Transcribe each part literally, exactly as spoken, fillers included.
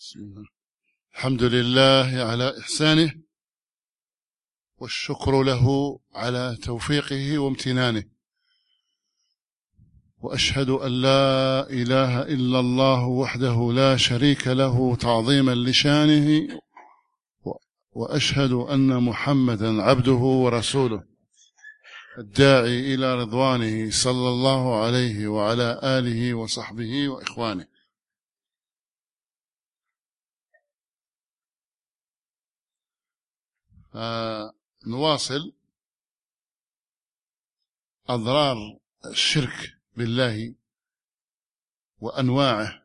بسم الله. الحمد لله على إحسانه، والشكر له على توفيقه وامتنانه، وأشهد أن لا إله إلا الله وحده لا شريك له تعظيما لشانه، وأشهد أن محمدا عبده ورسوله الداعي إلى رضوانه صلى الله عليه وعلى آله وصحبه وإخوانه. نواصل أضرار الشرك بالله وأنواعه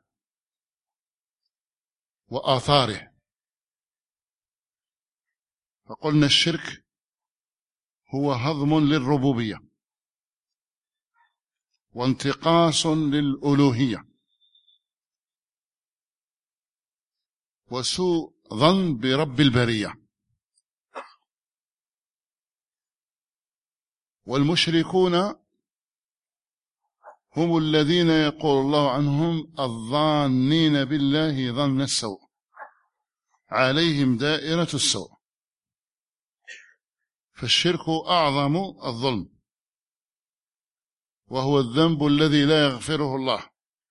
وآثاره. فقلنا الشرك هو هضم للربوبية وانتقاص للألوهية وسوء ظن برب البرية. والمشركون هم الذين يقول الله عنهم الظانين بالله ظن السوء عليهم دائرة السوء. فالشرك أعظم الظلم، وهو الذنب الذي لا يغفره الله.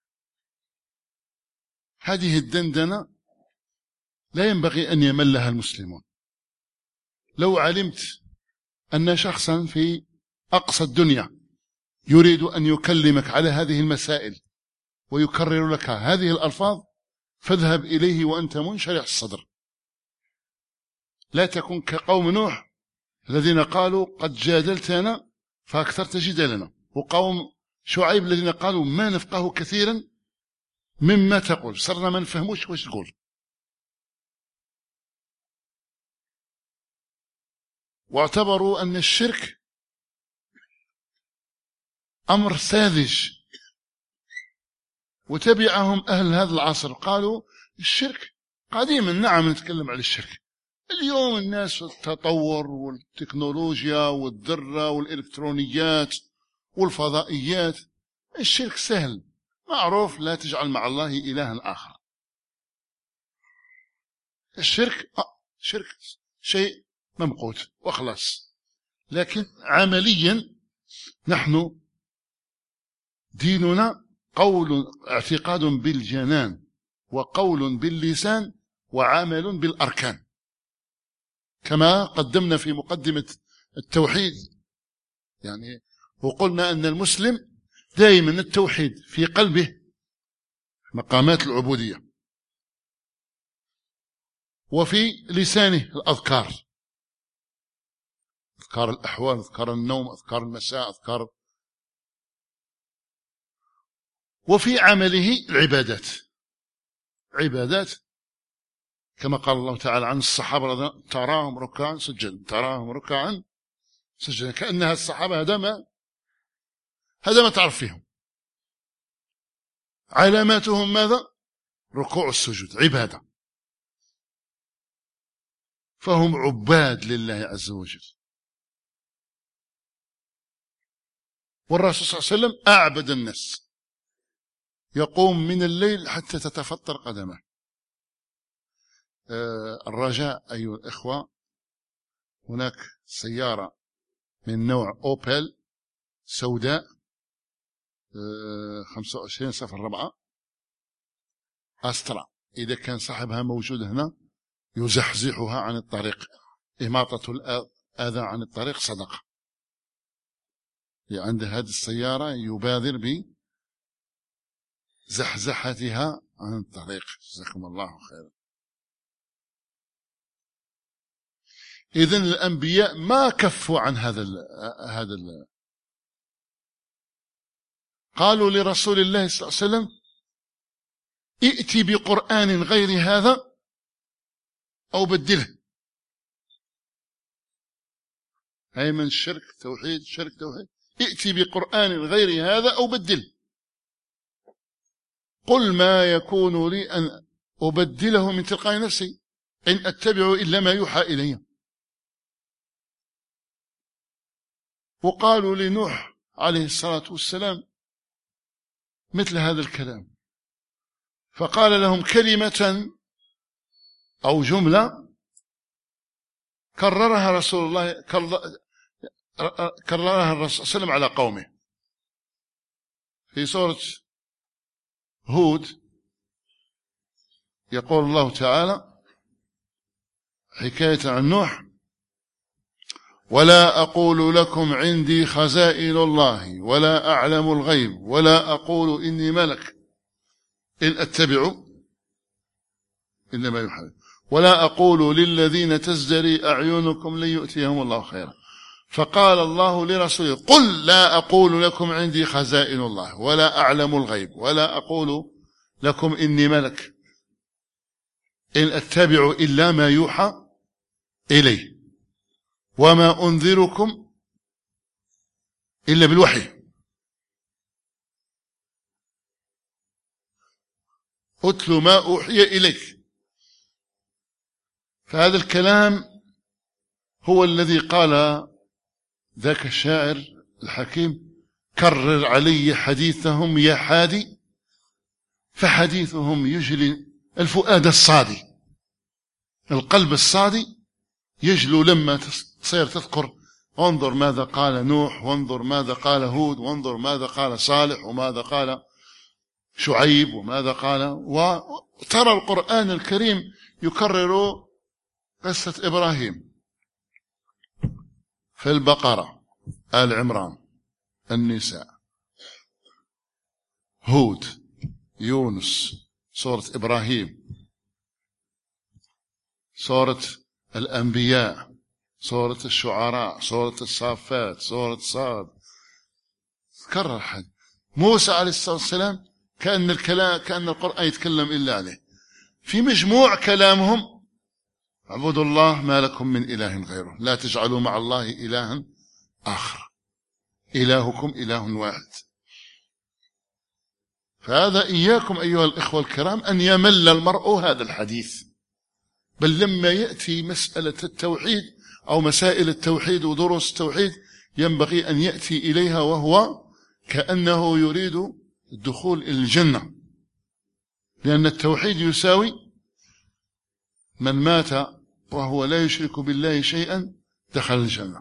هذه الدندنة لا ينبغي أن يملها المسلمون. لو علمت أن شخصا في أقصى الدنيا يريد أن يكلمك على هذه المسائل ويكرر لك هذه الألفاظ، فاذهب إليه وأنت منشرح الصدر. لا تكن كقوم نوح الذين قالوا قد جادلتنا فأكثرت جدالنا، وقوم شعيب الذين قالوا ما نفقه كثيرا مما تقول، صرنا ما نفهموش واش تقول. واعتبروا أن الشرك أمر ساذج، وتبعهم أهل هذا العصر قالوا الشرك قديما. نعم نتكلم عن الشرك اليوم، الناس التطور والتكنولوجيا والذرة والإلكترونيات والفضائيات، الشرك سهل معروف، لا تجعل مع الله إلها آخر. الشرك آه شرك شيء ممقوت وخلاص. لكن عمليا نحن ديننا قول اعتقاد بالجنان وقول باللسان وعمل بالأركان، كما قدمنا في مقدمة التوحيد. يعني وقلنا أن المسلم دائما التوحيد في قلبه مقامات العبودية، وفي لسانه الأذكار، أذكار الأحوال، أذكار النوم، أذكار المساء، أذكار، وفي عمله العبادات. عبادات كما قال الله تعالى عن الصحابة تراهم ركعا سجدا، تراهم ركعا سجدا، كأنها الصحابة هذا ما هذا ما تعرف فيهم. علاماتهم ماذا؟ ركوع السجود، عبادة. فهم عباد لله عز وجل. والرسول صلى الله عليه وسلم أعبد الناس، يقوم من الليل حتى تتفطر قدمه. آه الرجاء أيها الإخوة، هناك سيارة من نوع أوبل سوداء آه خمسة وعشرين صفر أربعة أسترا، إذا كان صاحبها موجود هنا يزحزحها عن الطريق. إماطة الأذى عن الطريق صدقة. عند هذه السيارة يبادر بزحزحتها عن الطريق. جزاكم الله خيرا. إذن الأنبياء ما كفوا عن هذا ال هذا ال قالوا لرسول الله صلى الله عليه وسلم ائتي بقرآن غير هذا أو بدله. هاي من الشرك توحيد، شرك توحيد. ائتي بقرآن غير هذا أو بدله. قل ما يكون لي أن أبدله من تلقاء نفسي إن أتبع إلا ما يوحى إلي. وقالوا لنوح عليه الصلاة والسلام مثل هذا الكلام، فقال لهم كلمة أو جملة كررها رسول الله كررها الرسول صلى الله عليه وسلم على قومه. في سورة هود يقول الله تعالى حكاية عن نوح: ولا أقول لكم عندي خزائن الله ولا أعلم الغيب ولا أقول إني ملك إن أتبع إلا ما يوحى، ولا أقول للذين تزدري أعينكم لن يؤتيهم الله خيرا. فقال الله لرسوله: قل لا أقول لكم عندي خزائن الله ولا أعلم الغيب ولا أقول لكم إني ملك إن أتبع إلا ما يوحى إليه وما أنذركم إلا بالوحي. أتل ما أوحي إليك. فهذا الكلام هو الذي قال ذاك الشاعر الحكيم: كرر علي حديثهم يا حادي فحديثهم يجلي الفؤاد الصادي. القلب الصادي يجلو لما تصير تذكر: انظر ماذا قال نوح، وانظر ماذا قال هود، وانظر ماذا قال صالح، وماذا قال شعيب، وماذا قال. وترى القرآن الكريم يكرر قصة إبراهيم في البقرة، آل عمران، النساء، هود، يونس، سورة إبراهيم، سورة الأنبياء، سورة الشعراء، سورة الصافات، سورة صاد. كرر حد موسى عليه الصلاة والسلام كأن الكلام كأن القرآن يتكلم إلا عليه. في مجموع كلامهم: اعبدوا الله ما لكم من إله غيره لا تجعلوا مع الله إلها آخر إلهكم إله واحد. فهذا إياكم أيها الإخوة الكرام أن يمل المرء هذا الحديث، بل لما يأتي مسألة التوحيد أو مسائل التوحيد ودروس التوحيد ينبغي أن يأتي إليها وهو كأنه يريد الدخول إلى الجنة، لأن التوحيد يساوي من مات وهو لا يشرك بالله شيئا دخل الجنة،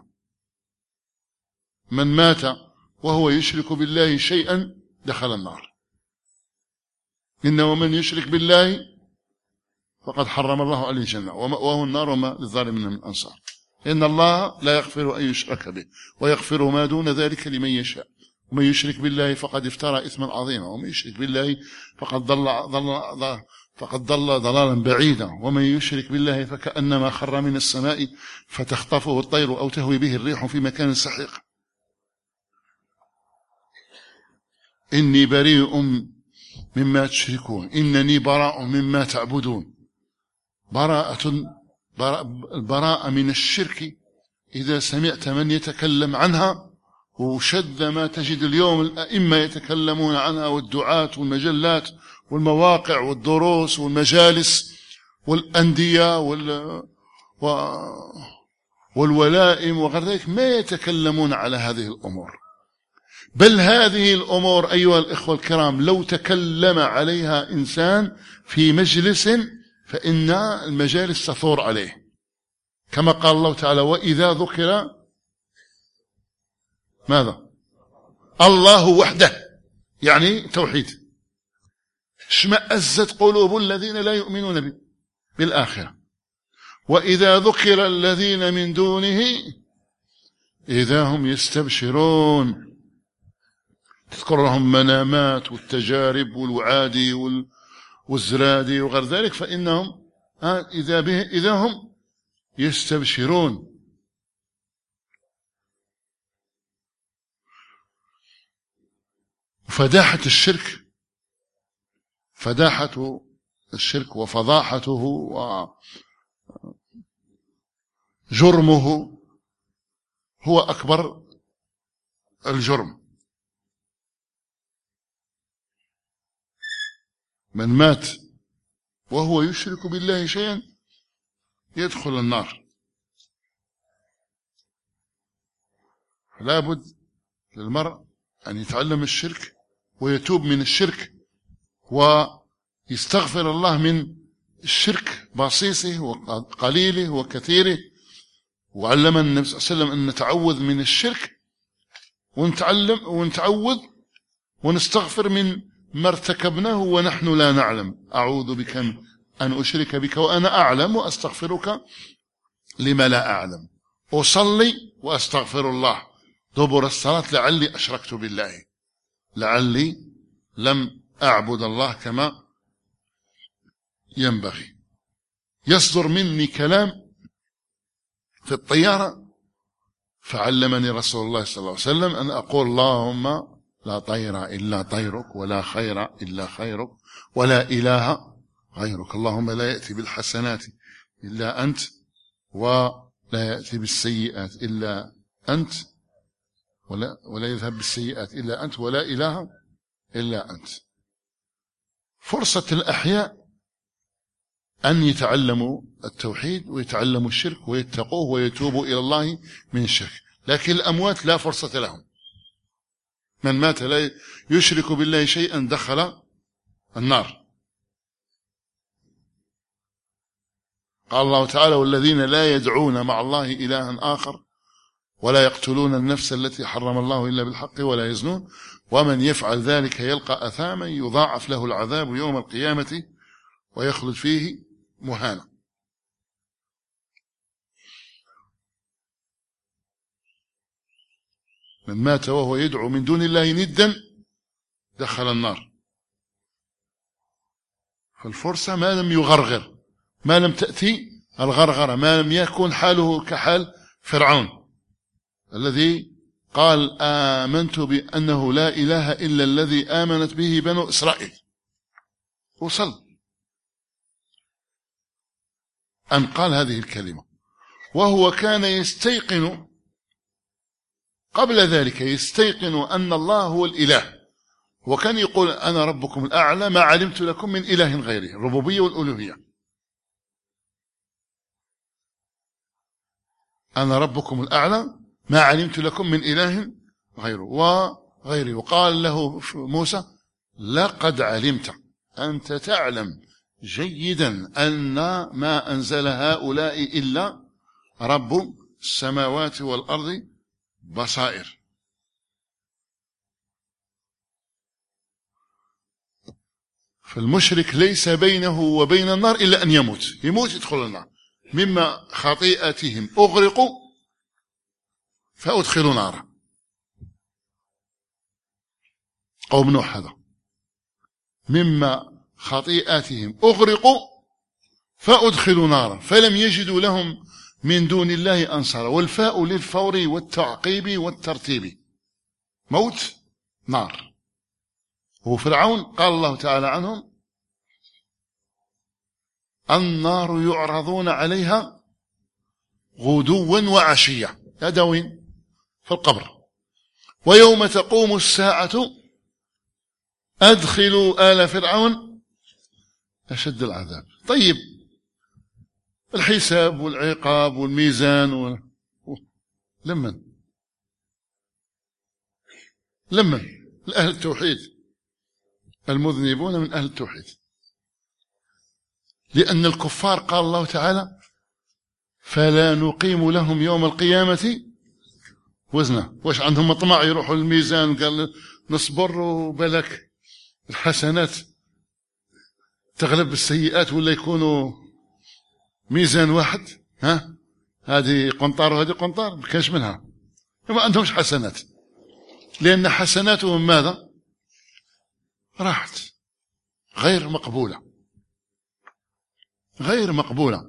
من مات وهو يشرك بالله شيئا دخل النار. إنه من يشرك بالله فقد حرم الله عليه الجنة ومأواه النار وما للظالمين من أنصار. إن الله لا يغفر أن يشرك به ويغفر ما دون ذلك لمن يشاء، ومن يشرك بالله فقد افترى إثما عظيما، ومن يشرك بالله فقد ضل ضل فقد ضل ضلالا بعيدا، ومن يشرك بالله فكأنما خر من السماء فتخطفه الطير أو تهوي به الريح في مكان سحيق. إني بريء مما تشركون إنني براء مما تعبدون. براءة البراءة من الشرك إذا سمعت من يتكلم عنها، وشد ما تجد اليوم الأئمة يتكلمون عنها، والدعاة والمجلات والمواقع والدروس والمجالس والأندية والولائم وغير ذلك، ما يتكلمون على هذه الأمور. بل هذه الأمور أيها الإخوة الكرام لو تكلم عليها إنسان في مجلس فإن المجالس تثور عليه، كما قال الله تعالى: وإذا ذكر ماذا؟ الله وحده، يعني توحيد، اشمأزت قلوب الذين لا يؤمنون بالآخرة. وإذا ذكر الذين من دونه إذا هم يستبشرون. تذكر لهم منامات والتجارب والوعادي والزرادي وغير ذلك، فإنهم إذا به إذا هم يستبشرون. فداحة الشرك فداحة الشرك وفضاحته وجرمه هو أكبر الجرم. من مات وهو يشرك بالله شيئا يدخل النار. لا بد للمرء أن يتعلم الشرك ويتوب من الشرك ويستغفر الله من الشرك بصيصه وقليله وكثيره، وعلمنا النبي صلى الله عليه وسلم أن نتعوذ من الشرك ونتعلم ونتعوذ ونستغفر من ما ارتكبناه ونحن لا نعلم. أعوذ بك أن أشرك بك وأنا أعلم، وأستغفرك لما لا أعلم. أصلي وأستغفر الله دبر الصلاة لعلي أشركت بالله، لعلي لم أعبد الله كما ينبغي. يصدر مني كلام في الطيارة، فعلمني رسول الله صلى الله عليه وسلم أن أقول اللهم لا طير إلا طيرك، ولا خير إلا خيرك، ولا إله غيرك. اللهم لا يأتي بالحسنات إلا أنت، ولا يأتي بالسيئات إلا أنت، ولا, ولا يذهب بالسيئات إلا أنت، ولا إله إلا أنت. فرصة الأحياء أن يتعلموا التوحيد ويتعلموا الشرك ويتقوه ويتوبوا إلى الله من الشرك، لكن الأموات لا فرصة لهم. من مات لا يشرك بالله شيئا دخل النار. قال الله تعالى والذين لا يدعون مع الله إلها آخر ولا يقتلون النفس التي حرم الله إلا بالحق ولا يزنون ومن يفعل ذلك يلقى أثاما يضاعف له العذاب يوم القيامة ويخلد فيه مهانا. من مات وهو يدعو من دون الله ندا دخل النار. فالفرصة ما لم يغرغر، ما لم تأتي الغرغرة، ما لم يكون حاله كحال فرعون الذي قال آمنت بأنه لا إله إلا الذي آمنت به بنو إسرائيل. وصل أن قال هذه الكلمة، وهو كان يستيقن قبل ذلك، يستيقن أن الله هو الإله، وكان يقول أنا ربكم الأعلى ما علمت لكم من إله غيري، الربوبية والألوهية. أنا ربكم الأعلى ما علمت لكم من إله غيره وغيري. وقال له موسى لقد علمت، أنت تعلم جيدا أن ما أنزل هؤلاء إلا رب السماوات والأرض بصائر. فالمشرك ليس بينه وبين النار إلا أن يموت، يموت يدخل النار. مما خطيئتهم أغرقوا فأدخلوا نارا. قوم نوح هذا، مما خطيئاتهم أغرقوا فأدخلوا نارا فلم يجدوا لهم من دون الله أنصارا. والفاء للفور والتعقيب والترتيب، موت نار. وفرعون قال الله تعالى عنهم النار يعرضون عليها غدوا وعشيا، هذا وين؟ في القبر. ويوم تقوم الساعة أدخلوا آل فرعون أشد العذاب. طيب الحساب والعقاب والميزان و... لمن لمن الأهل التوحيد، المذنبون من أهل التوحيد. لأن الكفار قال الله تعالى فلا نقيم لهم يوم القيامة وزنا. واش عندهم مطمع يروحوا للميزان؟ قال نصبر وبلك الحسنات تغلب السيئات ولا يكونوا ميزان واحد. ها هذه قنطار وهذه قنطار، ما كانش منها، ما عندهمش حسنات، لأن حسناتهم ماذا؟ راحت غير مقبولة، غير مقبولة.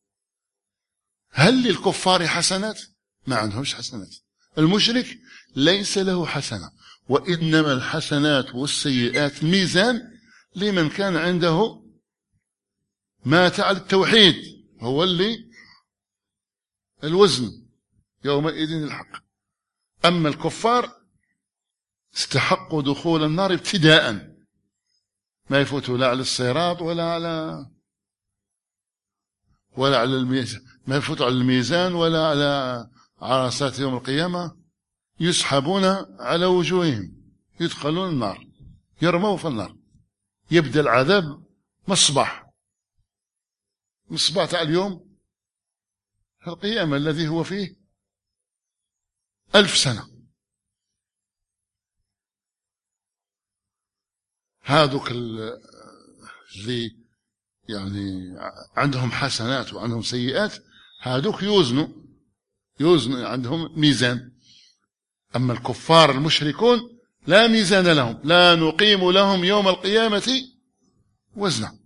هل للكفار حسنات؟ ما عندهمش حسنات. المشرك ليس له حسنة، وإنما الحسنات والسيئات ميزان لمن كان عنده مات على التوحيد، هو اللي الوزن يومئذ الحق. أما الكفار استحقوا دخول النار ابتداء، ما يفوتوا لا على الصراط ولا على ولا على الميزان، ما يفوتوا على الميزان ولا على عرصات يوم القيامة، يسحبون على وجوههم يدخلون النار، يرموا في النار، يبدأ العذاب من الصباح الصباح تاع اليوم القيامة الذي هو فيه ألف سنة. هذوك اللي يعني عندهم حسنات وعندهم سيئات هذوك يوزنوا يوزن عندهم ميزان. أما الكفار المشركون لا ميزان لهم، لا نقيم لهم يوم القيامة وزنا.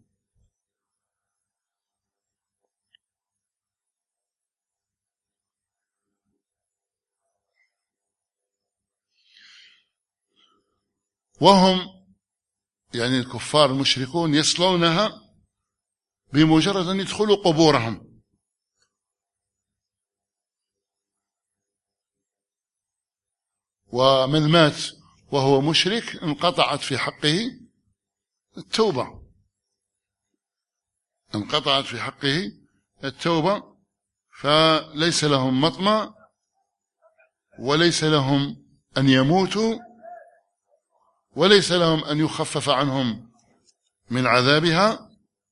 وهم يعني الكفار المشركون يصلونها بمجرد أن يدخلوا قبورهم. ومن مات وهو مشرك انقطعت في حقه التوبة، انقطعت في حقه التوبة، فليس لهم مطمع وليس لهم أن يموتوا وليس لهم أن يخفف عنهم من عذابها.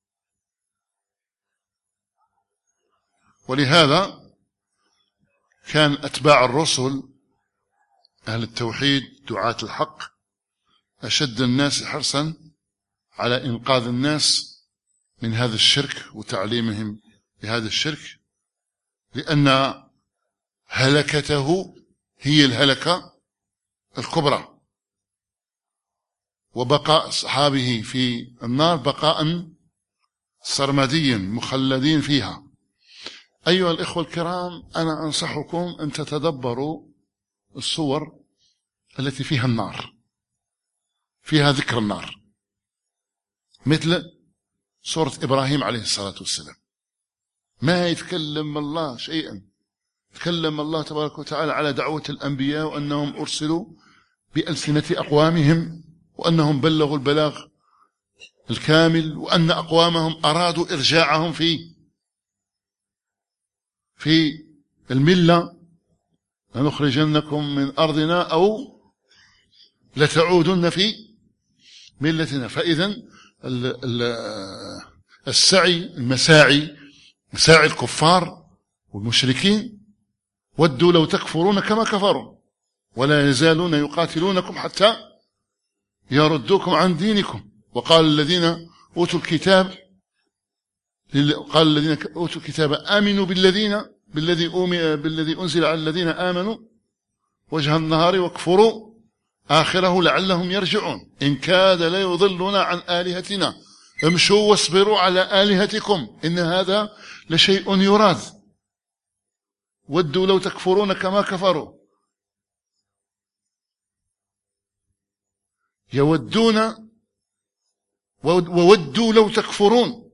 ولهذا كان أتباع الرسل أهل التوحيد دعاة الحق أشد الناس حرصا على إنقاذ الناس من هذا الشرك وتعليمهم بهذا الشرك، لأن هلكته هي الهلكة الكبرى، وبقاء أصحابه في النار بقاء سرمديا مخلدين فيها. أيها الإخوة الكرام، أنا أنصحكم أن تتدبروا الصور التي فيها النار، فيها ذكر النار، مثل سورة إبراهيم عليه الصلاة والسلام. ما يتكلم الله شيئا، تكلم الله تبارك وتعالى على دعوة الأنبياء وأنهم أرسلوا بألسنة أقوامهم وأنهم بلغوا البلاغ الكامل، وأن أقوامهم أرادوا إرجاعهم في في الملة، لنخرجنكم من أرضنا أو لتعودن في ملتنا. فإذا السعي المساعي مساعي الكفار والمشركين ودوا لو تكفرون كما كفروا ولا يزالون يقاتلونكم حتى يردوكم عن دينكم. وقال الذين أوتوا الكتاب قال الذين أوتوا الكتاب آمنوا بالذين بالذي بالذي أنزل على الذين آمنوا وجه النهار واكفروا آخره لعلهم يرجعون إن كاد ليضلنا عن آلهتنا امشوا واصبروا على آلهتكم إن هذا لشيء يراد ودوا لو تكفرون كما كفروا. يودون وودوا لو تكفرون،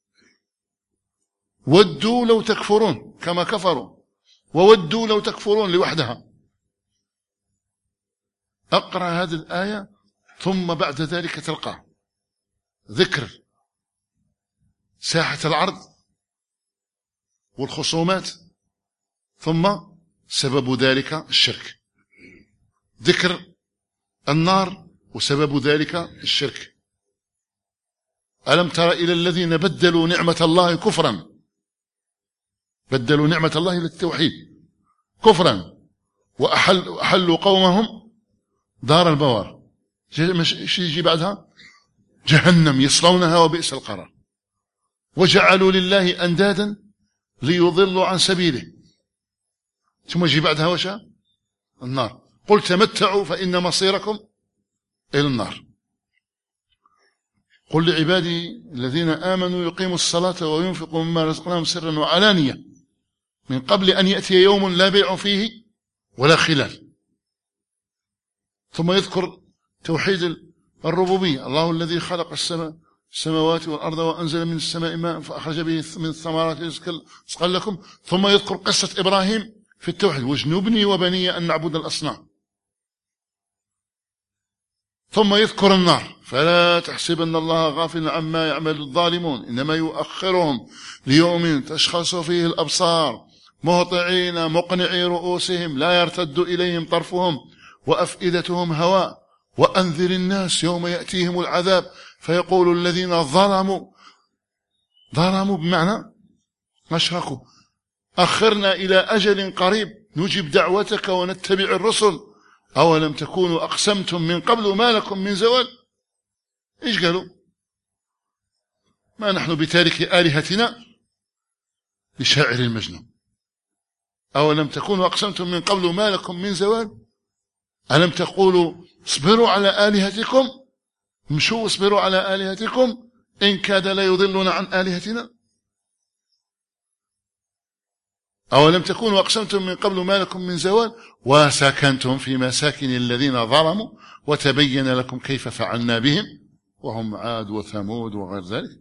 ودوا لو تكفرون كما كفروا، وودوا لو تكفرون لوحدها. أقرأ هذه الآية ثم بعد ذلك تلقى ذكر ساحة العرض والخصومات، ثم سبب ذلك الشرك، ذكر النار وسبب ذلك الشرك. ألم تر إلى الذين بدلوا نعمة الله كفرا، بدلوا نعمة الله للتوحيد كفرا وأحل أحلوا قومهم دار البوار. ايش يجي بعدها؟ جهنم يصلونها وبئس القرار. وجعلوا لله أندادا ليضلوا عن سبيله. ثم يجي بعدها وشا النار. قل تمتعوا فإن مصيركم إلى النار. قل لعبادي الذين آمنوا يقيموا الصلاة وينفقوا مما رزقناهم سرا وعلانية من قبل أن يأتي يوم لا بيع فيه ولا خلال. ثم يذكر توحيد الربوبية، الله الذي خلق السماء السماوات والأرض وأنزل من السماء ماء فأخرج به من الثمرات رزقا لكم. ثم يذكر قصة إبراهيم في التوحيد، واجنبني وبني أن نعبد الأصنام. ثم يذكر النار، فلا تحسبن الله غافلا عما يعمل الظالمون إنما يؤخرهم ليوم تشخص فيه الأبصار مهطعين مقنعي رؤوسهم لا يرتد إليهم طرفهم وأفئدتهم هواء وأنذر الناس يوم يأتيهم العذاب فيقول الذين ظلموا ظلموا بمعنى أشركوا. أخرنا إلى أجل قريب نجيب دعوتك ونتبع الرسل أولم تكونوا أقسمتم من قبل ما لكم من زوال. إيش قالوا؟ ما نحن بتارك آلهتنا لشاعر المجنون. أولم تكونوا أقسمتم من قبل ما لكم من زوال. ألم تقولوا اصبروا على آلهتكم، مشوا اصبروا على آلهتكم إن كاد لا يضلون عن آلهتنا. أولم تكونوا أقسمتم من قبل ما لكم من زوال وسكنتم في مساكن الذين ظلموا وتبين لكم كيف فعلنا بهم وهم عاد وثمود وغير ذلك.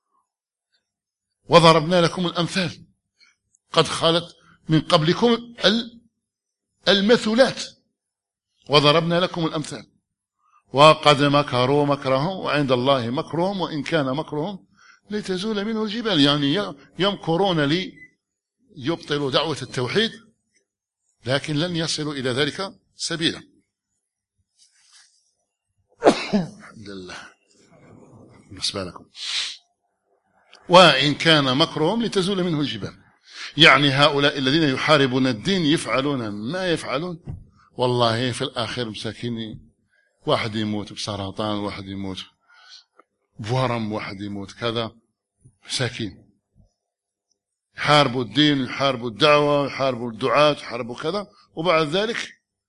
وضربنا لكم الأمثال قد خلت من قبلكم المثلات وضربنا لكم الأمثال وقد مكروا مكرهم وعند الله مكرهم وإن كان مكرهم لتزول منه الجبال. يعني يمكرون لي يبطلوا دعوة التوحيد لكن لن يصلوا إلى ذلك سبيلا. الحمد لله بالنسبة لكم. وإن كان مكرهم لتزول منه الجبال. يعني هؤلاء الذين يحاربون الدين يفعلون ما يفعلون والله في الآخر مساكين، واحد يموت بسرطان، واحد يموت بورم، واحد يموت كذا، مساكين يحاربوا الدين، يحاربوا الدعوة، يحاربوا الدعاة، يحاربوا كذا، وبعد ذلك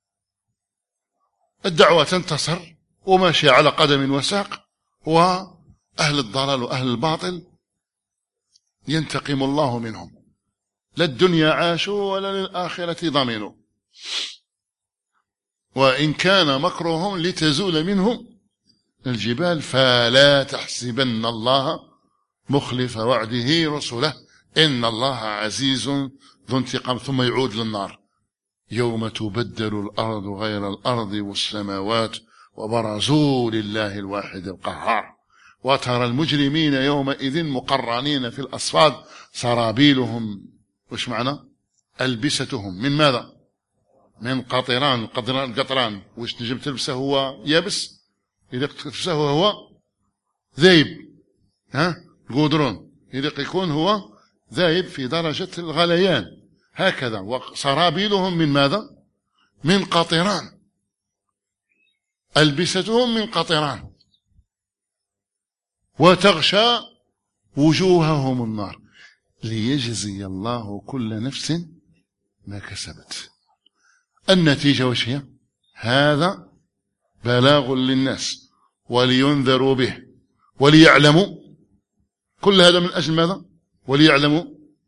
الدعوة تنتصر وماشي على قدم وساق، وأهل الضلال وأهل الباطل ينتقم الله منهم. لا الدنيا عاشوا ولا للآخرة ضمنوا. وإن كان مكرهم لتزول منهم الجبال فلا تحسبن الله مخلف وعده رسله إن الله عزيز ذو انتقام. ثم يعود للنار يوم تبدل الأرض غير الأرض والسماوات وبرزوا لله الواحد القهار وترى المجرمين يومئذ مقرنين في الأصفاد سرابيلهم، وش معنى ألبستهم من ماذا؟ من قطران. قطران القطران وش تجيب تلبسه هو يابس، إذا تلبسه هو ذايب، ها القدرون إذا يكون هو ذايب في درجة الغليان هكذا. وسرابيلهم من ماذا؟ من قطران، ألبستهم من قطران وتغشى وجوههم النار ليجزي الله كل نفس ما كسبت. النتيجة وش هي؟ هذا بلاغ للناس ولينذروا به وليعلموا. كل هذا من أجل ماذا؟ وليعلموا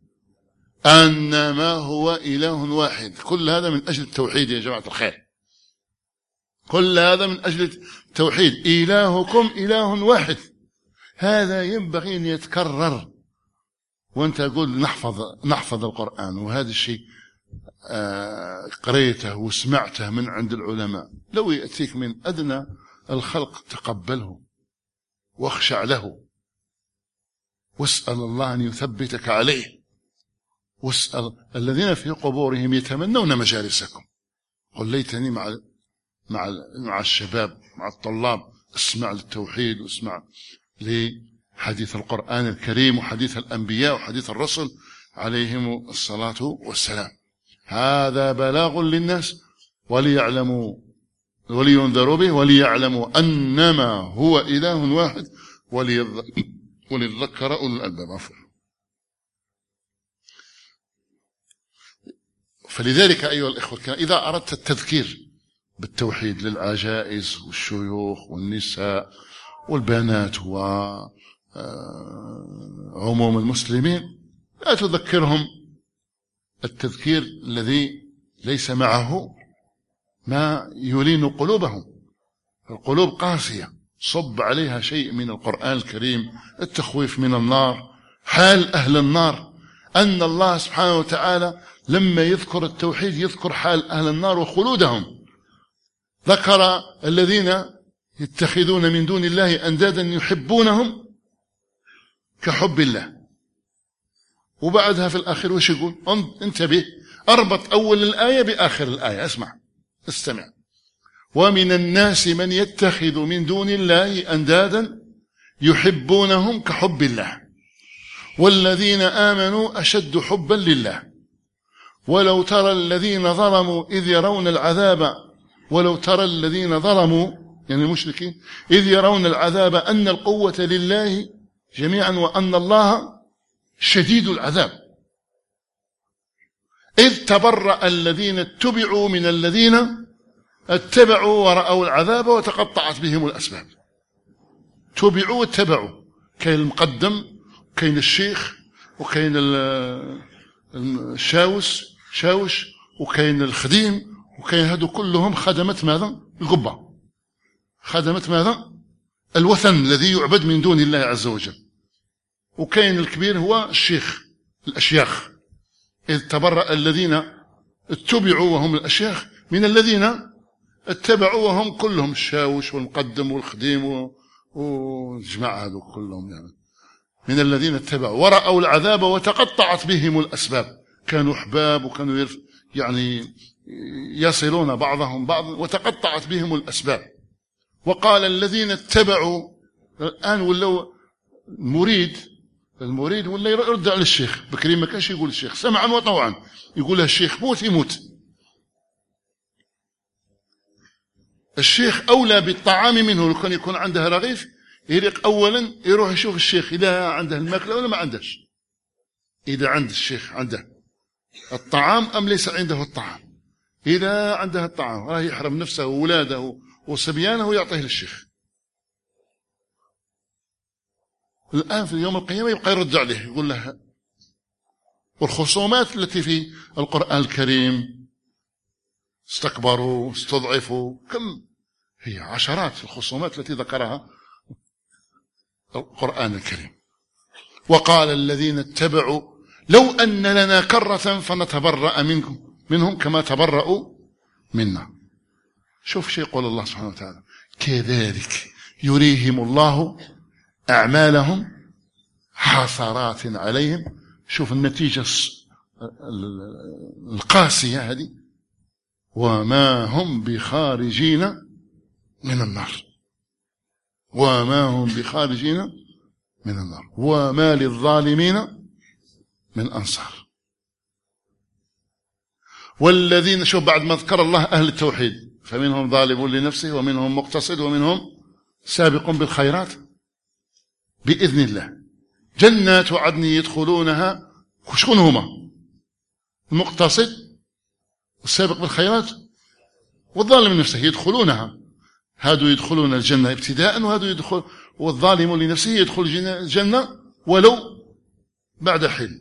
أنما هو إله واحد. كل هذا من أجل التوحيد يا جماعة الخير. كل هذا من أجل التوحيد. إلهكم إله واحد. هذا ينبغي أن يتكرر. وأنت أقول نحفظ نحفظ القرآن، وهذا الشيء آه قريته وسمعته من عند العلماء. لو يأتيك من أدنى الخلق تقبله واخشع له واسأل الله أن يثبتك عليه. واسأل الذين في قبورهم يتمنون مجالسكم. قل ليتني مع مع مع الشباب مع الطلاب اسمع للتوحيد واسمع لحديث القرآن الكريم وحديث الأنبياء وحديث الرسل عليهم الصلاة والسلام. هذا بلاغ للناس وليعلموا ولينذروا به وليعلموا أنما هو إله واحد وليذكر أولو الألباب. فلذلك أيها الإخوة إذا أردت التذكير بالتوحيد للعجائز والشيوخ والنساء والبنات وعموم المسلمين لا تذكرهم التذكير الذي ليس معه ما يلين قلوبهم. القلوب قاسية، صب عليها شيء من القرآن الكريم، التخويف من النار، حال أهل النار. أن الله سبحانه وتعالى لما يذكر التوحيد يذكر حال أهل النار وخلودهم. ذكر الذين يتخذون من دون الله أندادا يحبونهم كحب الله، وبعدها في الآخر وش يقول؟ انتبه، أربط أول الآية بآخر الآية. اسمع استمع. ومن الناس من يتخذ من دون الله أندادا يحبونهم كحب الله والذين آمنوا أشد حبا لله ولو ترى الذين ظلموا إذ يرون العذاب ولو ترى الذين ظلموا يعني المشركين إذ يرون العذاب أن القوة لله جميعا وأن الله شديد العذاب إذ تبرأ الذين اتبعوا من الذين اتبعوا ورأوا العذاب وتقطعت بهم الأسباب. تبعوا واتبعوا، كاين المقدم كاين الشيخ وكاين الشاوس شاوش وكاين الخديم وكاين هادو كلهم خدمة ماذا؟ القبة، خدمة ماذا؟ الوثن الذي يعبد من دون الله عز وجل. وكاين الكبير هو الشيخ الأشياخ. إذ تبرأ الذين اتبعوا وهم الأشياخ من الذين اتبعوا وهم كلهم الشاوش والمقدم والخديم والجماعة هذو كلهم يعني من الذين اتبعوا ورأوا العذاب وتقطعت بهم الأسباب. كانوا أحباب وكانوا يعني يصلون بعضهم بعض وتقطعت بهم الأسباب. وقال الذين اتبعوا الآن ولو المريد المريد ولا يرد على الشيخ. بكري ما كانش يقول الشيخ سمعا وطوعا، يقول الشيخ موت يموت. الشيخ أولى بالطعام منه. لو كان يكون عنده رغيف يريق أولا يروح يشوف الشيخ إذا عنده الماكلة ولا ما عندهش. إذا عند الشيخ عنده الطعام أم ليس عنده الطعام. إذا عنده الطعام راه يحرم نفسه وولاده وصبيانه ويعطيه للشيخ. الآن في يوم القيامة يبقى يرد عليه يقول له. والخصومات التي في القرآن الكريم استكبروا استضعفوا كم هي عشرات الخصومات التي ذكرها القرآن الكريم. وقال الذين اتبعوا لو أن لنا كرة فنتبرأ منكم منهم كما تبرأوا منا. شوف شيء يقول الله سبحانه وتعالى كذلك يريهم الله أعمالهم حسرات عليهم. شوف النتيجة القاسية هذه. وما هم بخارجين من النار وما هم بخارجين من النار وما للظالمين من أنصار. والذين شوف بعد ما ذكر الله أهل التوحيد فمنهم ظالم لنفسه ومنهم مقتصد ومنهم سابق بالخيرات بإذن الله. جنات عدن يدخلونها شكون هما؟ المقتصد والسابق بالخيرات والظالم لنفسه يدخلونها. هادو يدخلون الجنة ابتداء وهادو يدخل والظالم لنفسه يدخل الجنة ولو بعد حين.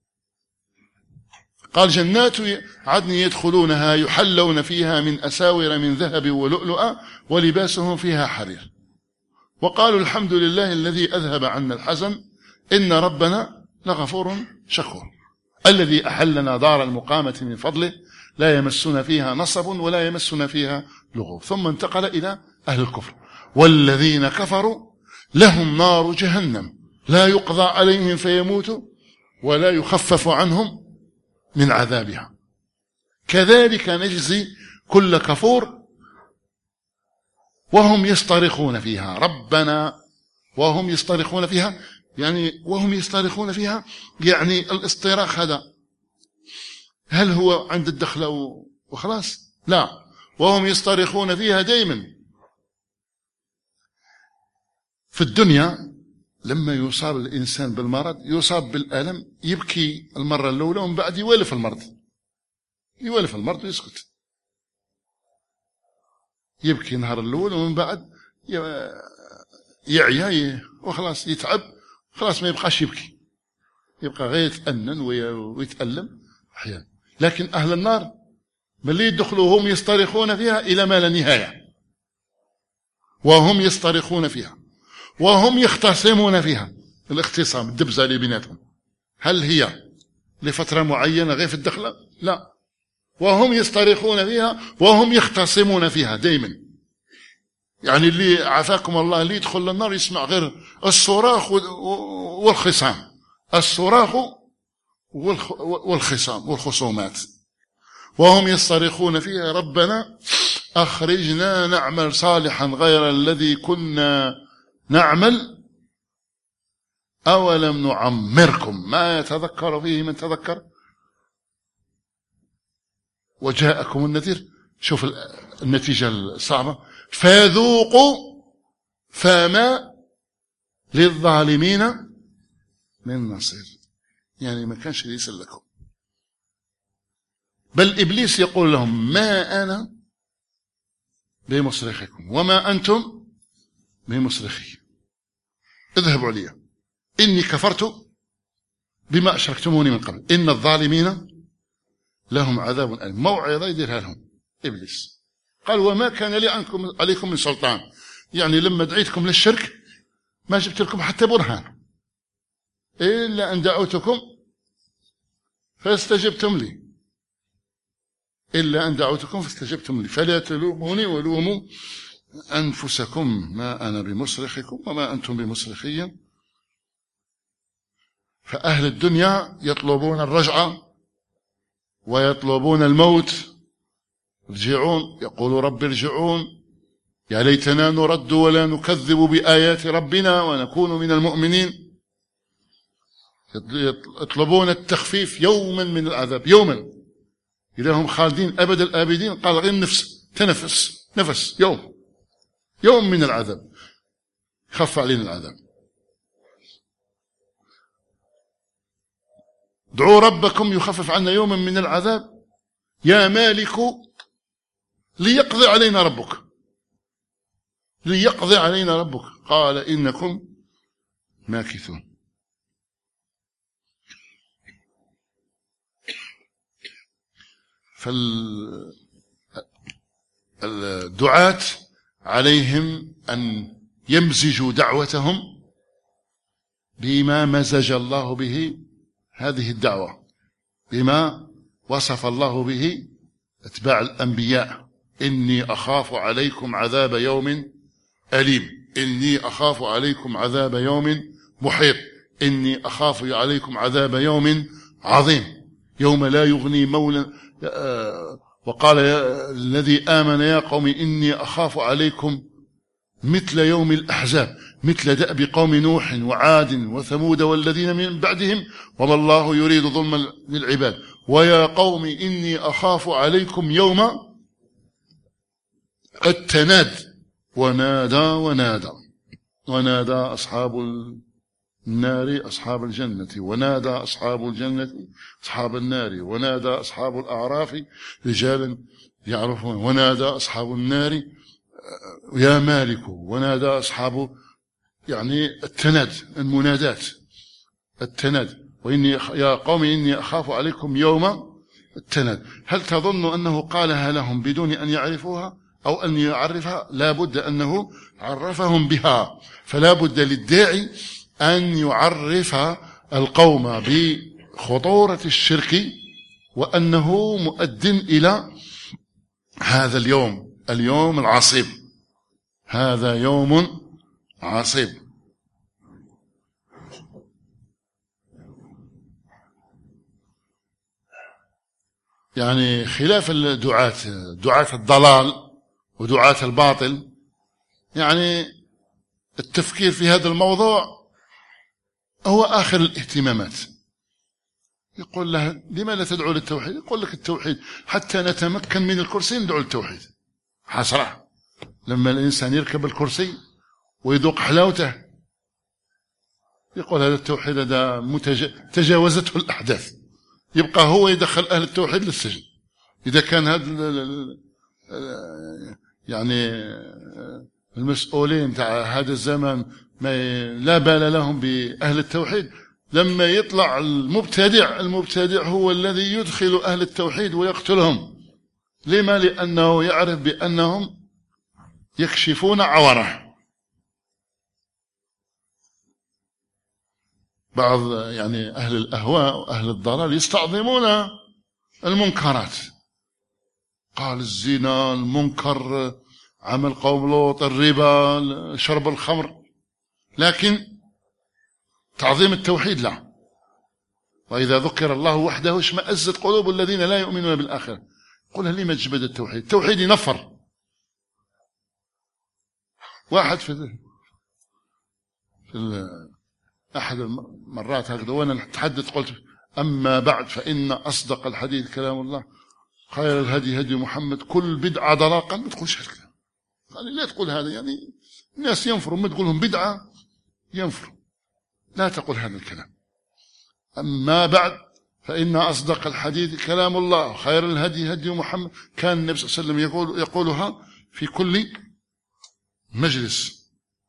قال جنات عدن يدخلونها يحلون فيها من أساور من ذهب ولؤلؤا ولباسهم فيها حرير. وقالوا الحمد لله الذي أذهب عنا الحزن إن ربنا لغفور شكور الذي أحلنا دار المقامة من فضله لا يمسنا فيها نصب ولا يمسنا فيها لغوب. ثم انتقل إلى أهل الكفر. والذين كفروا لهم نار جهنم لا يقضى عليهم فيموتوا ولا يخفف عنهم من عذابها كذلك نجزي كل كفور وهم يصطرخون فيها ربنا. وهم يصطرخون فيها يعني وهم يصطرخون فيها يعني الاصطراخ هذا هل هو عند الدخلة وخلاص؟ لا، وهم يصطرخون فيها دائما. في الدنيا لما يصاب الإنسان بالمرض يصاب بالألم يبكي المرة الأولى ومن بعد يوالف المرض يوالف المرض ويسكت. يبكي نهار الأول ومن بعد يعيا وخلاص يتعب خلاص ما يبقاش يبكي يبقى غير يتأنن ويتألم أحيانا. لكن أهل النار ملي يدخلوا هم يصطرخون فيها إلى ما لا نهاية وهم يصطرخون فيها وهم يختصمون فيها. الاختصام الدبزة اللي بيناتهم هل هي لفترة معينة غير في الدخلة؟ لا، وهم يصطرخون فيها وهم يختصمون فيها دائما. يعني اللي عافاكم الله اللي يدخل للنار يسمع غير الصراخ والخصام الصراخ والخصام والخصومات. وهم يصطرخون فيها ربنا أخرجنا نعمل صالحا غير الذي كنا نعمل أولم نعمركم ما يتذكر فيه من تذكر وجاءكم النذير. شوف النتيجة الصعبة. فذوقوا فما للظالمين من نصير. يعني ما كانش يسلكم. بل إبليس يقول لهم ما أنا بمصرخكم وما أنتم بمصرخي، اذهبوا علي إني كفرت بما أشركتموني من قبل إن الظالمين لهم عذاب أليم. موعظة يديرها لهم إبليس. قال وما كان لي عنكم عليكم من سلطان. يعني لما دعيتكم للشرك ما جبت لكم حتى برهان إلا أن دعوتكم فاستجبتم لي إلا أن دعوتكم فاستجبتم لي فلا تلوموني ولوموا أنفسكم ما أنا بمصرخكم وما أنتم بمصرخي. فأهل الدنيا يطلبون الرجعة ويطلبون الموت. يرجعون يقول رب ارجعون يا ليتنا نرد ولا نكذب بآيات ربنا ونكون من المؤمنين. يطلبون التخفيف يوما من العذاب يوما. إذا هم خالدين أبد الآبدين قال غير نفس تنفس نفس يوم يوم من العذاب خف علينا العذاب. دعوا ربكم يخفف عنا يوما من العذاب يا مالك ليقضي علينا ربك ليقضي علينا ربك قال إنكم ماكثون. فالدعاة عليهم أن يمزجوا دعوتهم بما مزج الله به هذه الدعوة بما وصف الله به أتباع الأنبياء. إني أخاف عليكم عذاب يوم أليم إني أخاف عليكم عذاب يوم محيط إني أخاف عليكم عذاب يوم عظيم يوم لا يغني مولى. وقال الذي آمن يا قوم إني أخاف عليكم مثل يوم الأحزاب مثل دأب قوم نوح وعاد وثمود والذين من بعدهم وما الله يريد ظلما للعباد ويا قوم إني أخاف عليكم يوم التناد ونادى ونادى ونادى أصحاب النار أصحاب الجنة ونادى أصحاب الجنة أصحاب النار ونادى أصحاب الأعراف رجالا يعرفون ونادى أصحاب النار يا مالك ونادى أصحاب يعني التناد المنادات التناد وإني يا قوم إني أخاف عليكم يوم التناد. هل تظن أنه قالها لهم بدون أن يعرفوها أو أن يعرفها؟ لا بد أنه عرفهم بها. فلا بد للداعي أن يعرف القوم بخطورة الشرك وأنه مؤد إلى هذا اليوم اليوم العصيب هذا يوم عصيب. يعني خلاف الدعاة دعاة الضلال ودعاة الباطل يعني التفكير في هذا الموضوع هو آخر الاهتمامات. يقول له لما لا تدعو للتوحيد؟ يقول لك التوحيد حتى نتمكن من الكرسي ندعو للتوحيد. حسرة لما الإنسان يركب الكرسي ويذوق حلاوته يقول هذا التوحيد هذا متج... تجاوزته الأحداث. يبقى هو يدخل أهل التوحيد للسجن إذا كان هذا يعني المسؤولين تاع هذا الزمان ما لا بال لهم بأهل التوحيد. لما يطلع المبتدع المبتدع هو الذي يدخل أهل التوحيد ويقتلهم. لما؟ لأنه يعرف بأنهم يكشفون عوره. بعض يعني أهل الأهواء وأهل الضلال يستعظمون المنكرات. قال الزنا المنكر عمل قوم لوط الربا شرب الخمر لكن تعظيم التوحيد لا. وإذا ذكر الله وحده اشمأزت قلوب الذين لا يؤمنون بالآخرة. قل هل لما تجبد التوحيد؟ التوحيد ينفر. واحد في أحد المرات هكذا وأنا أتحدث قلت أما بعد فإن أصدق الحديث كلام الله خير الهدي هدي محمد كل بدعة ضلالة. ما تقولش هالكلام، يعني لا تقول هذا، يعني الناس ينفروا، ما تقولهم بدعة ينفروا، لا تقول هذا الكلام. أما بعد فإن أصدق الحديث كلام الله خير الهدي هدي محمد. كان النبي صلى الله عليه وسلم يقول يقولها في كل مجلس.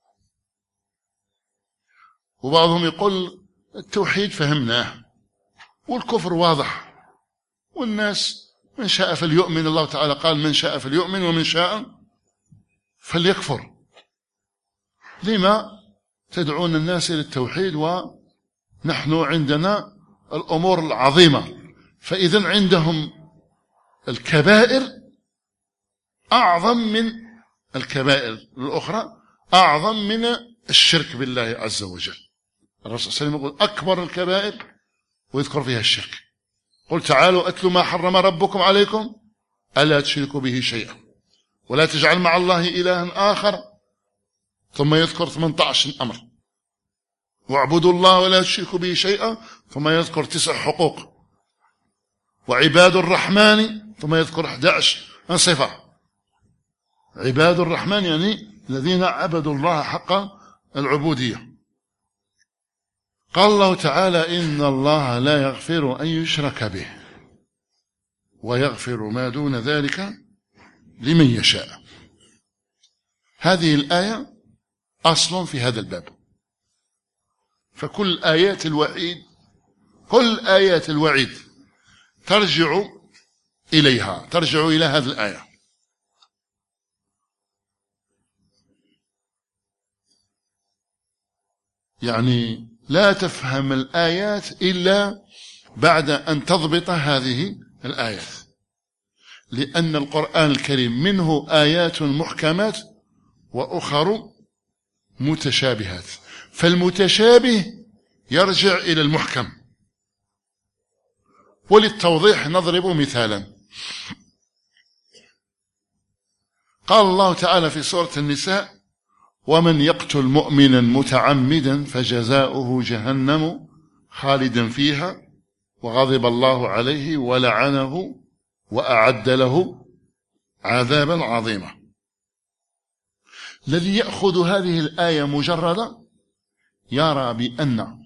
وبعضهم يقول التوحيد فهمناه والكفر واضح، والناس من شاء فليؤمن، الله تعالى قال من شاء فليؤمن ومن شاء فليكفر. لما تدعون الناس إلى التوحيد ونحن عندنا الأمور العظيمة؟ فإذا عندهم الكبائر أعظم من الكبائر الأخرى، أعظم من الشرك بالله عز وجل. الرسول صلى الله عليه وسلم يقول أكبر الكبائر ويذكر فيها الشرك. قل تعالوا أتلوا ما حرم ربكم عليكم ألا تشركوا به شيئا ولا تجعل مع الله إلها آخر، ثم يذكر ثمانية عشر أمر، واعبدوا الله ولا تشركوا به شيئا، ثم يذكر تسع حقوق، وعباد الرحمن، ثم يذكر أحد عشر صفة. عباد الرحمن يعني الذين عبدوا الله حق العبودية. قال الله تعالى إن الله لا يغفر أن يشرك به ويغفر ما دون ذلك لمن يشاء. هذه الآية أصل في هذا الباب. فكل آيات الوعيد كل آيات الوعيد ترجع إليها، ترجع إلى هذه الآية. يعني لا تفهم الآيات إلا بعد أن تضبط هذه الآيات، لأن القرآن الكريم منه آيات محكمات وأخر متشابهات، فالمتشابه يرجع إلى المحكم. وللتوضيح نضرب مثالا. قال الله تعالى في سورة النساء ومن يقتل مؤمنا متعمدا فجزاؤه جهنم خالدا فيها وغضب الله عليه ولعنه وأعد له عذابا عظيما. الذي يأخذ هذه الآية مجردة يرى بأن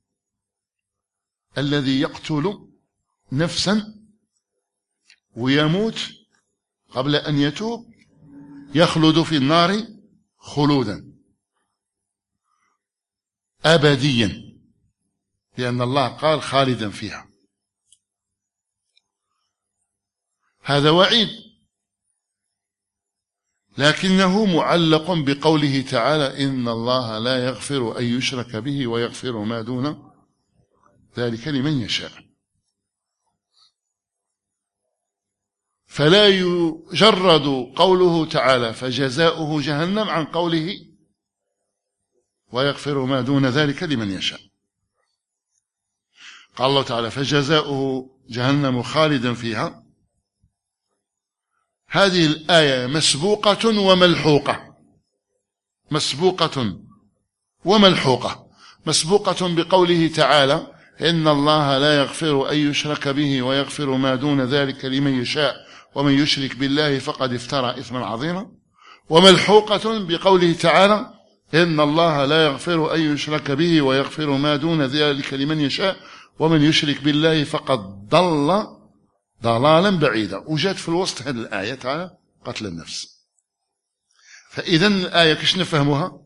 الذي يقتل نفسا ويموت قبل أن يتوب يخلد في النار خلودا أبديا، لأن الله قال خالدا فيها. هذا وعيد، لكنه معلق بقوله تعالى إن الله لا يغفر أن يشرك به ويغفر ما دون ذلك لمن يشاء. فلا يجرد قوله تعالى فجزاؤه جهنم عن قوله ويغفر ما دون ذلك لمن يشاء. قال الله تعالى فجزاؤه جهنم خالدا فيها. هذه الآية مسبوقة وملحوقة، مسبوقة وملحوقة. مسبوقة بقوله تعالى إن الله لا يغفر أن يشرك به ويغفر ما دون ذلك لمن يشاء ومن يشرك بالله فقد افترى إثما عظيما. وملحوقة بقوله تعالى إن الله لا يغفر أن يشرك به ويغفر ما دون ذلك لمن يشاء ومن يشرك بالله فقد ضل ضلالا بعيدا. وجاءت في الوسط هذه الآية على قتل النفس. فإذا الآية كيش نفهمها؟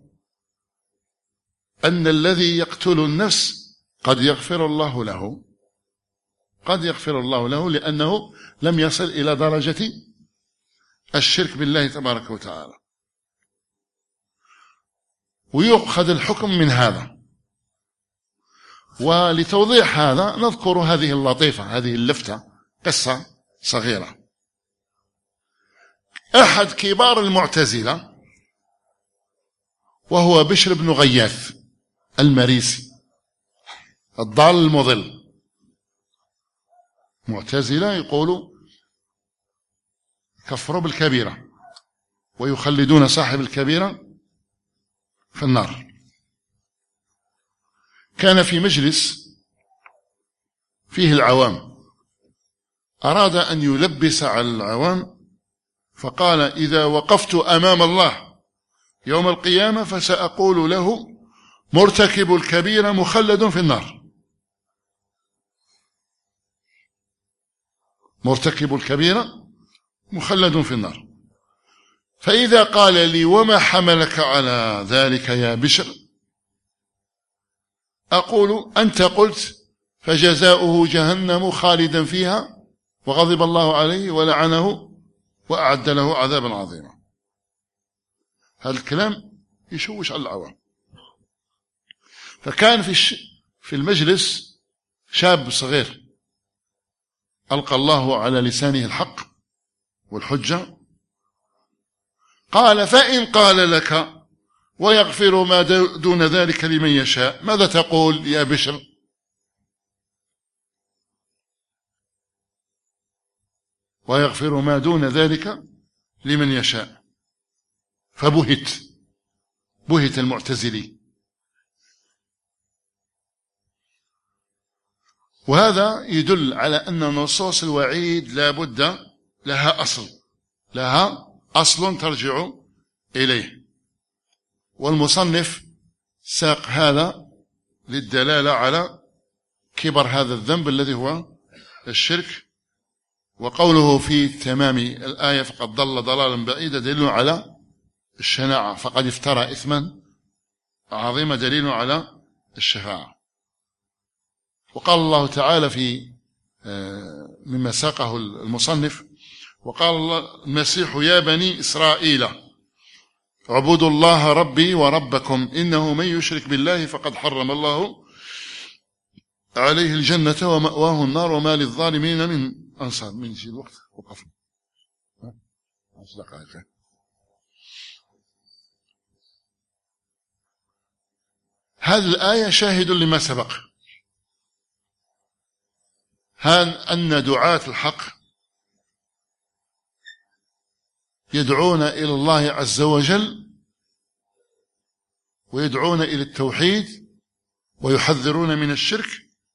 أن الذي يقتل النفس قد يغفر الله له، قد يغفر الله له لأنه لم يصل إلى درجة الشرك بالله تبارك وتعالى. ويؤخذ الحكم من هذا. ولتوضيح هذا نذكر هذه اللطيفة، هذه اللفتة، قصة صغيرة. أحد كبار المعتزلة وهو بشر بن غياث المريسي الضال المضل. معتزلة يقولوا كفروا بالكبيرة ويخلدون صاحب الكبيرة في النار. كان في مجلس فيه العوام، أراد أن يلبس على العوام فقال: إذا وقفت أمام الله يوم القيامة فسأقول له: مرتكب الكبيرة مخلد في النار. مرتكب الكبيرة مخلد في النار. فإذا قال لي: وما حملك على ذلك يا بشر؟ أقول: أنت قلت فجزاؤه جهنم خالدا فيها وغضب الله عليه ولعنه وأعد له عذابا عظيما. هذا الكلام يشوش على العوام. فكان في في المجلس شاب صغير ألقى الله على لسانه الحق والحجة، قال: فإن قال لك ويغفر ما دون ذلك لمن يشاء ماذا تقول يا بشر؟ ويغفر ما دون ذلك لمن يشاء. فبهت بهت المعتزلي. وهذا يدل على أن نصوص الوعيد لا بد لها أصل لها أصل ترجع إليه. والمصنف ساق هذا للدلالة على كبر هذا الذنب الذي هو الشرك. وقوله في تمام الآية: فقد ضل ضلالا بعيدا، دليل على الشناعة، فقد افترى إثما عظيما، دليل على الشفاعة. وقال الله تعالى في مما ساقه المصنف: وقال الله المسيح: يا بني إسرائيل اعبدوا الله ربي وربكم إنه من يشرك بالله فقد حرم الله عليه الجنة ومأواه النار وما للظالمين من أنصار. من يجي الوقت وقف دقائق. هذه الآية شاهد لما سبق، هان أن دعاة الحق يدعون إلى الله عز وجل ويدعون إلى التوحيد ويحذرون من الشرك،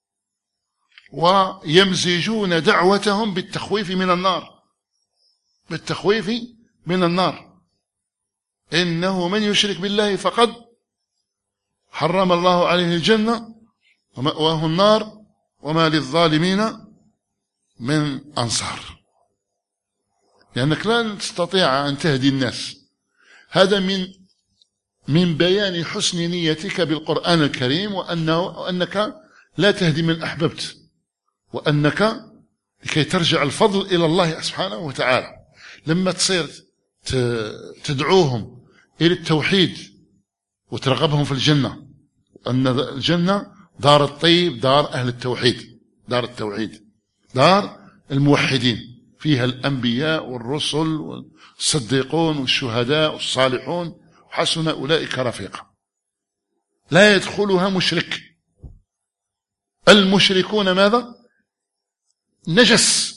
ويمزجون دعوتهم بالتخويف من النار بالتخويف من النار إنه من يشرك بالله فقد حرم الله عليه الجنة ومأواه النار وما للظالمين من أنصار. لأنك لا تستطيع أن تهدي الناس. هذا من من بيان حسن نيتك بالقرآن الكريم، وأنه وأنك لا تهدي من أحببت، وأنك لكي ترجع الفضل إلى الله سبحانه وتعالى. لما تصير تدعوهم إلى التوحيد وترغبهم في الجنة، أن الجنة دار الطيب، دار أهل التوحيد، دار التوحيد، دار الموحدين، فيها الأنبياء والرسل والصديقون والشهداء والصالحون، حسن أولئك رفيقا. لا يدخلها مشرك. المشركون ماذا؟ نجس،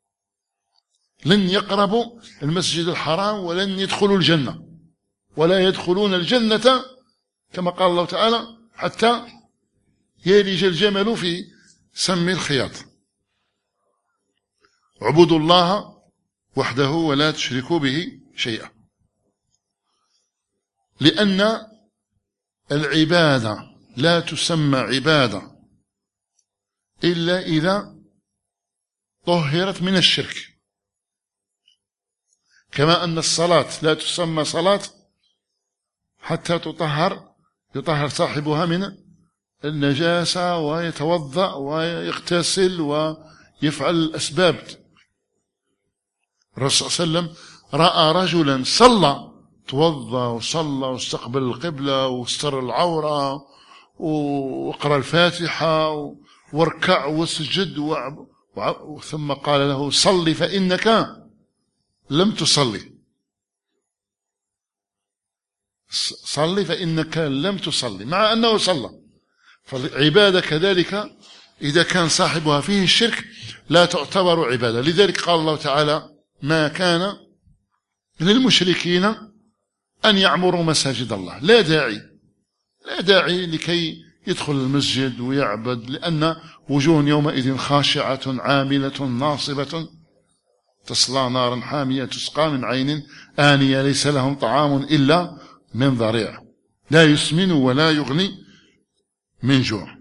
لن يقربوا المسجد الحرام ولن يدخلوا الجنة، ولا يدخلون الجنة كما قال الله تعالى حتى يلج الجمل في سم الخياط. اعبدوا الله وحده ولا تشركوا به شيئا، لأن العبادة لا تسمى عبادة إلا إذا طهرت من الشرك، كما أن الصلاة لا تسمى صلاة حتى تطهر يطهر صاحبها من النجاسة ويتوضأ ويغتسل ويفعل الأسباب. الرسول صلى الله عليه وسلم رأى رجلا صلى، توضأ وصلى واستقبل القبلة واستر العورة وقرأ الفاتحة واركع وسجد و... و... ثم قال له: صل فإنك لم تصلي. صل فإنك لم تصلي، مع أنه صلى. فالعبادة كذلك إذا كان صاحبها فيه الشرك لا تعتبر عبادة. لذلك قال الله تعالى: ما كان للمشركين أن يعمروا مساجد الله. لا داعي لا داعي لكي يدخل المسجد ويعبد، لأن وجوه يومئذ خاشعة عاملة ناصبة تصلى نارا حامية تسقى من عين آنية ليس لهم طعام إلا من ضريع لا يسمن ولا يغني من جوع.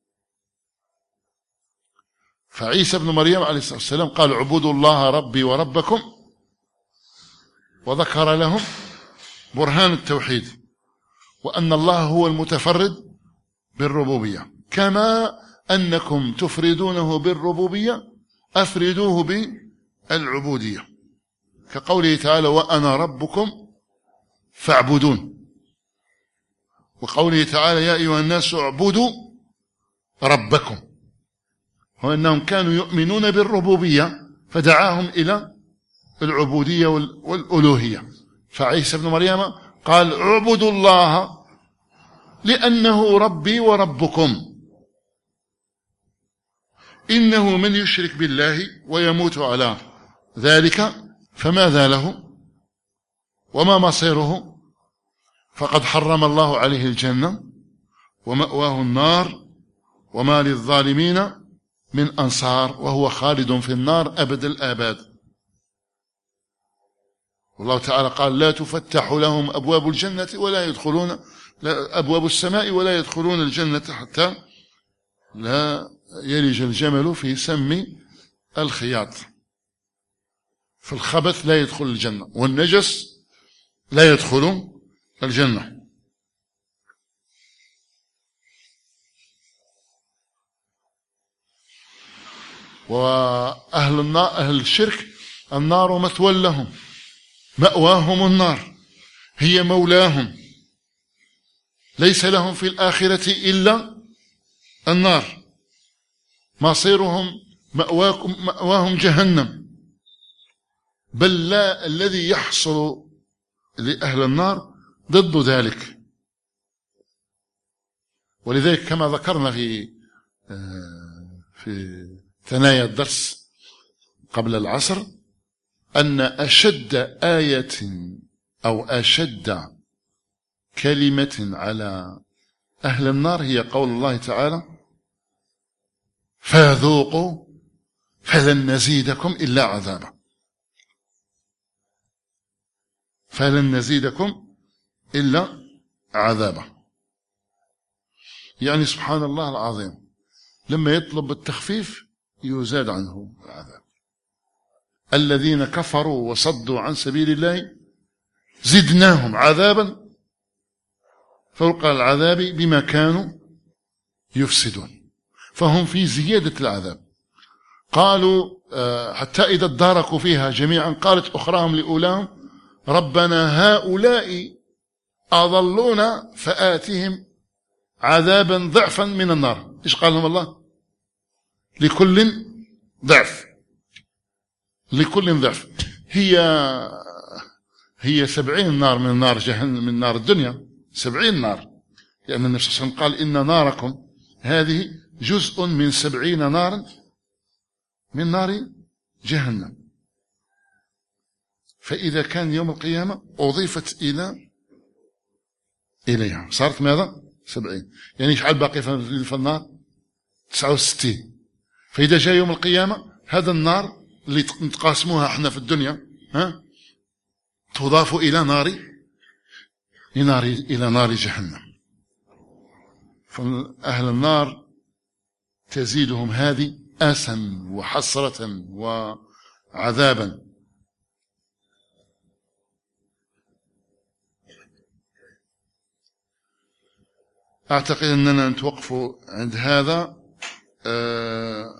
فعيسى بن مريم عليه الصلاة والسلام قال اعبدوا الله ربي وربكم، وذكر لهم برهان التوحيد، وأن الله هو المتفرد بالربوبية، كما أنكم تفردونه بالربوبية أفردوه بالعبودية، كقوله تعالى وأنا ربكم فاعبدون، وقوله تعالى يا أيها الناس اعبدوا ربكم، وأنهم كانوا يؤمنون بالربوبية فدعاهم إلى العبودية والألوهية. فعيسى بن مريم قال اعبدوا الله لأنه ربي وربكم، إنه من يشرك بالله ويموت على ذلك فماذا له وما مصيره؟ فقد حرم الله عليه الجنة ومأواه النار وما للظالمين من أنصار، وهو خالد في النار أبد الآباد. والله تعالى قال لا تفتح لهم أبواب الجنة ولا يدخلون أبواب السماء ولا يدخلون الجنة حتى لا يلج الجمل في سم الخياط. فالخبث لا يدخل الجنة والنجس لا يدخل الجنة. وأهل النار أهل الشرك النار مثوى لهم، مأواهم النار هي مولاهم، ليس لهم في الآخرة إلا النار، مصيرهم مأواكم مأواهم جهنم. بل لا الذي يحصل لأهل النار ضد ذلك. ولذلك كما ذكرنا في في ثنايا الدرس قبل العصر أن أشد آية أو أشد كلمة على أهل النار هي قول الله تعالى فذوقوا فلن نزيدكم إلا عذابا، فلن نزيدكم إلا عذابا. يعني سبحان الله العظيم لما يطلب التخفيف يزاد عنه العذاب. الذين كفروا وصدوا عن سبيل الله زدناهم عذابا فوق العذاب بما كانوا يفسدون، فهم في زيادة العذاب. قالوا حتى إذا اداركوا فيها جميعا قالت أخراهم لأولاهم ربنا هؤلاء أضلونا فآتهم عذابا ضعفا من النار. إيش قال لهم الله؟ لكل ضعف، لكل ضعف. هي هي سبعين نار من نار جهنم، من نار الدنيا سبعين نار، لأن النبي صلى الله عليه وسلم قال إن ناركم هذه جزء من سبعين نارا من نار جهنم. فإذا كان يوم القيامة أضيفت إلى إليها صارت ماذا؟ سبعين. يعني إيش على باقي في النار؟ تسعة وستين. فإذا جاء يوم القيامة هذا النار اللي نتقاسموها احنا في الدنيا ها تضاف إلى نار نار إلى نار جهنم. فأهل النار تزيدهم هذه آسا وحسرة وعذابا. أعتقد أننا نتوقف عند هذا. آه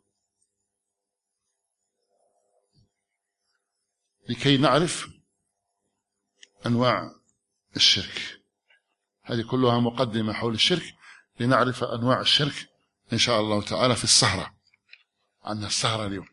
لكي نعرف أنواع الشرك. هذه كلها مقدمة حول الشرك لنعرف أنواع الشرك إن شاء الله تعالى في السهرة. عندنا السهرة اليوم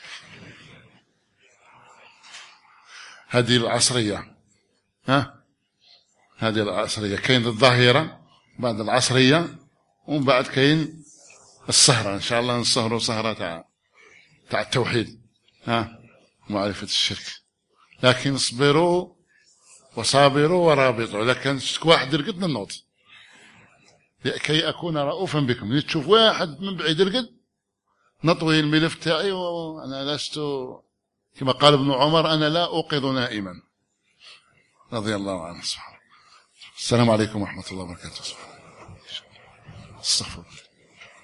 هذه العصرية، ها هذه العصرية كاين الظاهرة بعد العصرية ومن بعد كاين السهرة. إن شاء الله نسهروا سهرة تاع تاع التوحيد، ها معرفة الشرك. لكن اصبروا وصابروا ورابطوا، لكن واحد يرقدنا النوط لكي أكون رؤوفا بكم. تشوف واحد من بعيد رقد نطوي الملف تاعي وأنا لست كما قال ابن عمر أنا لا أوقظ نائما رضي الله عنه. السلام عليكم ورحمة الله وبركاته. استغفر